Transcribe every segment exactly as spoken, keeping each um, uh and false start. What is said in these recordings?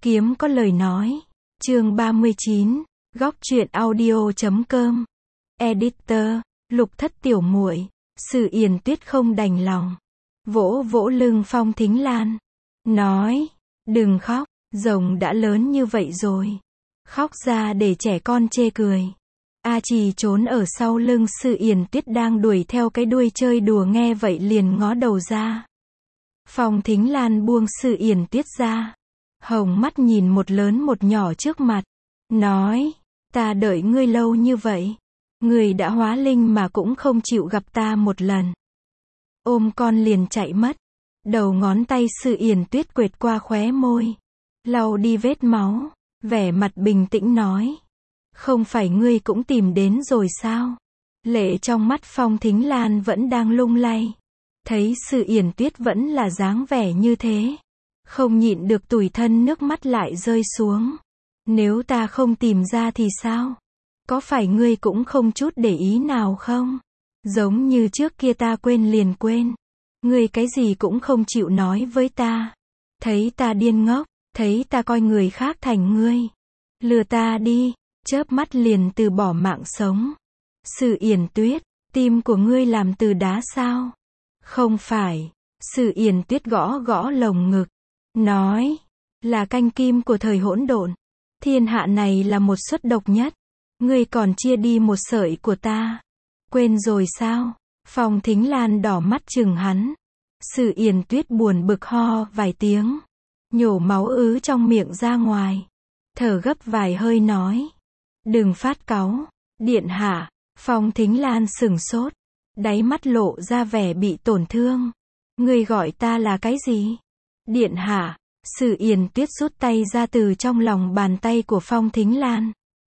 Kiếm có lời nói. Chương ba mươi chín. Góc truyện audio chấm com. Editor, Lục Thất tiểu muội. Sử Yển Tuyết không đành lòng, vỗ vỗ lưng Phong Thính Lan, nói, đừng khóc, rồng đã lớn như vậy rồi, khóc ra để trẻ con chê cười. A Trì trốn ở sau lưng Sử Yển Tuyết đang đuổi theo cái đuôi chơi đùa nghe vậy liền ngó đầu ra. Phong Thính Lan buông Sử Yển Tuyết ra, hồng mắt nhìn một lớn một nhỏ trước mặt, nói, ta đợi ngươi lâu như vậy, ngươi đã hóa linh mà cũng không chịu gặp ta một lần. Ôm con liền chạy mất. Đầu ngón tay Sử Yển Tuyết quệt qua khóe môi, lau đi vết máu, vẻ mặt bình tĩnh nói, không phải ngươi cũng tìm đến rồi sao? Lệ trong mắt Phong Thính Lan vẫn đang lung lay, thấy Sử Yển Tuyết vẫn là dáng vẻ như thế, không nhịn được tủi thân nước mắt lại rơi xuống. Nếu ta không tìm ra thì sao? Có phải ngươi cũng không chút để ý nào không? Giống như trước kia ta quên liền quên. Ngươi cái gì cũng không chịu nói với ta. Thấy ta điên ngốc, thấy ta coi người khác thành ngươi. Lừa ta đi, chớp mắt liền từ bỏ mạng sống. Sử Yển Tuyết, tim của ngươi làm từ đá sao? Không phải. Sử Yển Tuyết gõ gõ lồng ngực, nói, là canh kim của thời hỗn độn. Thiên hạ này là một suất độc nhất. Ngươi còn chia đi một sợi của ta. Quên rồi sao? Phong Thính Lan đỏ mắt chừng hắn. Sử Yển Tuyết buồn bực ho vài tiếng, nhổ máu ứ trong miệng ra ngoài, thở gấp vài hơi nói, đừng phát cáu, điện hạ. Phong Thính Lan sừng sốt, đáy mắt lộ ra vẻ bị tổn thương. Ngươi gọi ta là cái gì? Điện hạ. Sử Yển Tuyết rút tay ra từ trong lòng bàn tay của Phong Thính Lan,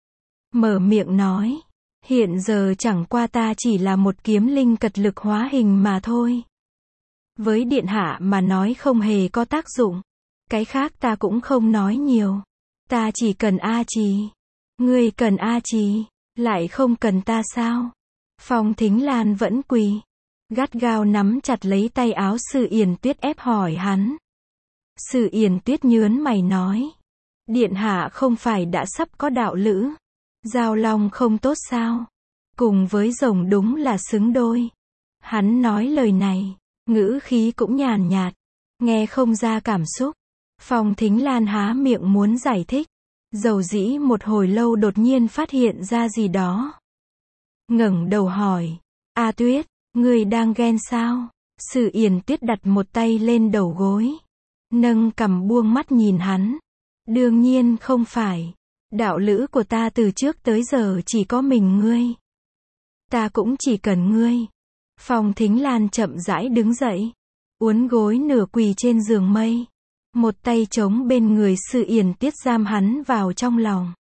mở miệng nói, hiện giờ chẳng qua ta chỉ là một kiếm linh cật lực hóa hình mà thôi. Với điện hạ mà nói không hề có tác dụng. Cái khác ta cũng không nói nhiều. Ta chỉ cần A Trì. Ngươi cần A Trì, lại không cần ta sao? Phong Thính Lan vẫn quỳ, gắt gao nắm chặt lấy tay áo Sử Yển Tuyết ép hỏi hắn. Sử Yển Tuyết nhớn mày nói, điện hạ không phải đã sắp có đạo lữ, giao long không tốt sao? Cùng với rồng đúng là xứng đôi. Hắn nói lời này, ngữ khí cũng nhàn nhạt, nghe không ra cảm xúc. Phong Thính Lan há miệng muốn giải thích, dầu dĩ một hồi lâu đột nhiên phát hiện ra gì đó. Ngẩng đầu hỏi, A Tuyết, ngươi đang ghen sao? Sử Yển Tuyết đặt một tay lên đầu gối, nâng cằm buông mắt nhìn hắn. Đương nhiên không phải. Đạo lữ của ta từ trước tới giờ chỉ có mình ngươi. Ta cũng chỉ cần ngươi. Phong Thính Lan chậm rãi đứng dậy, uốn gối nửa quỳ trên giường mây, một tay chống bên người Sử Yển Tuyết giam hắn vào trong lòng.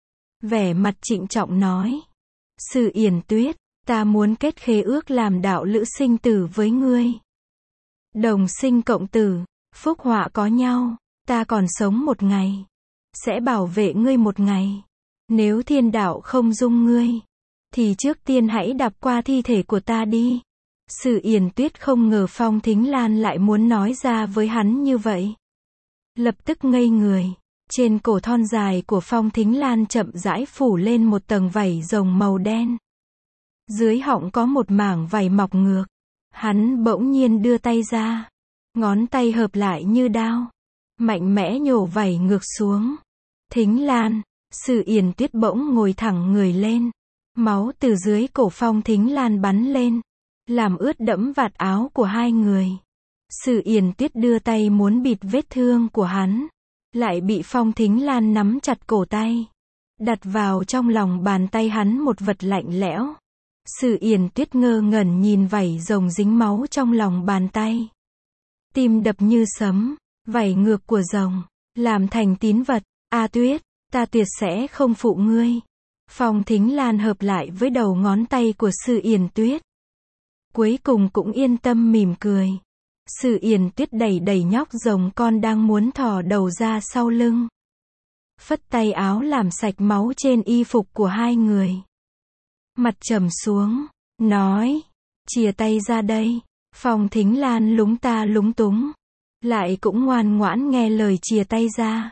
Vẻ mặt trịnh trọng nói, Sử Yển Tuyết, ta muốn kết khế ước làm đạo lữ sinh tử với ngươi. Đồng sinh cộng tử, phúc họa có nhau, ta còn sống một ngày, sẽ bảo vệ ngươi một ngày. Nếu thiên đạo không dung ngươi, thì trước tiên hãy đạp qua thi thể của ta đi. Sử Yển Tuyết không ngờ Phong Thính Lan lại muốn nói ra với hắn như vậy. Lập tức ngây người. Trên cổ thon dài của Phong Thính Lan chậm rãi phủ lên một tầng vảy rồng màu đen. Dưới họng có một mảng vảy mọc ngược. Hắn bỗng nhiên đưa tay ra, ngón tay hợp lại như đao, mạnh mẽ nhổ vảy ngược xuống. Thính Lan. Sử Yển Tuyết bỗng ngồi thẳng người lên, máu từ dưới cổ Phong Thính Lan bắn lên, làm ướt đẫm vạt áo của hai người. Sử Yển Tuyết đưa tay muốn bịt vết thương của hắn, lại bị Phong Thính Lan nắm chặt cổ tay, đặt vào trong lòng bàn tay hắn một vật lạnh lẽo. Sử Yển Tuyết ngơ ngẩn nhìn vảy rồng dính máu trong lòng bàn tay, tim đập như sấm. Vảy ngược của rồng làm thành tín vật. A Tuyết, ta tuyệt sẽ không phụ ngươi. Phong Thính Lan hợp lại với đầu ngón tay của Sử Yển Tuyết, cuối cùng cũng yên tâm mỉm cười. Sử Yển Tuyết đẩy đẩy nhóc rồng con đang muốn thò đầu ra sau lưng, phất tay áo làm sạch máu trên y phục của hai người. Mặt trầm xuống, nói, chìa tay ra đây. Phong Thính Lan lúng ta lúng túng, lại cũng ngoan ngoãn nghe lời chìa tay ra.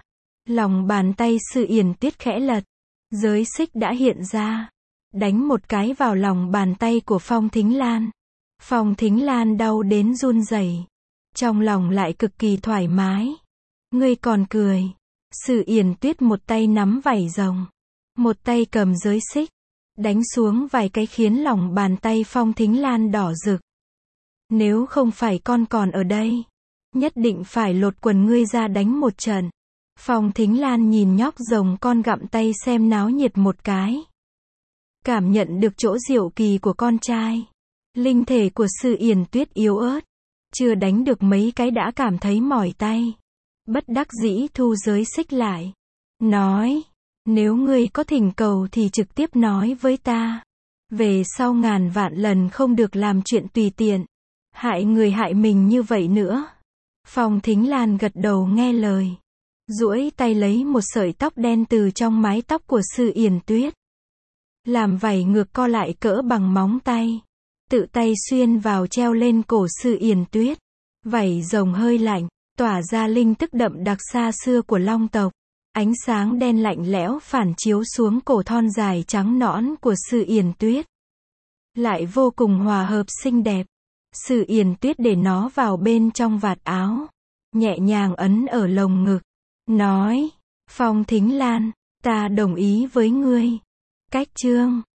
Lòng bàn tay Sự Yển Tuyết khẽ lật. Giới xích đã hiện ra. Đánh một cái vào lòng bàn tay của Phong Thính Lan. Phong Thính Lan đau đến run rẩy. Trong lòng lại cực kỳ thoải mái. Ngươi còn cười. Sự Yển Tuyết một tay nắm vảy rồng. Một tay cầm giới xích. Đánh xuống vài cái khiến lòng bàn tay Phong Thính Lan đỏ rực. Nếu không phải con còn ở đây, nhất định phải lột quần ngươi ra đánh một trận. Phong Thính Lan nhìn nhóc rồng con gặm tay xem náo nhiệt một cái. Cảm nhận được chỗ diệu kỳ của con trai. Linh thể của Sự Yển Tuyết yếu ớt. Chưa đánh được mấy cái đã cảm thấy mỏi tay. Bất đắc dĩ thu giới xích lại. Nói, nếu ngươi có thỉnh cầu thì trực tiếp nói với ta. Về sau ngàn vạn lần không được làm chuyện tùy tiện. Hại người hại mình như vậy nữa. Phong Thính Lan gật đầu nghe lời. Duỗi tay lấy một sợi tóc đen từ trong mái tóc của Sự Yển Tuyết. Làm vảy ngược co lại cỡ bằng móng tay. Tự tay xuyên vào treo lên cổ Sự Yển Tuyết. Vảy rồng hơi lạnh, tỏa ra linh tức đậm đặc xa xưa của long tộc. Ánh sáng đen lạnh lẽo phản chiếu xuống cổ thon dài trắng nõn của Sự Yển Tuyết. Lại vô cùng hòa hợp xinh đẹp. Sự Yển Tuyết để nó vào bên trong vạt áo. Nhẹ nhàng ấn ở lồng ngực. Nói, Phong Thính Lan, ta đồng ý với ngươi. Cách chương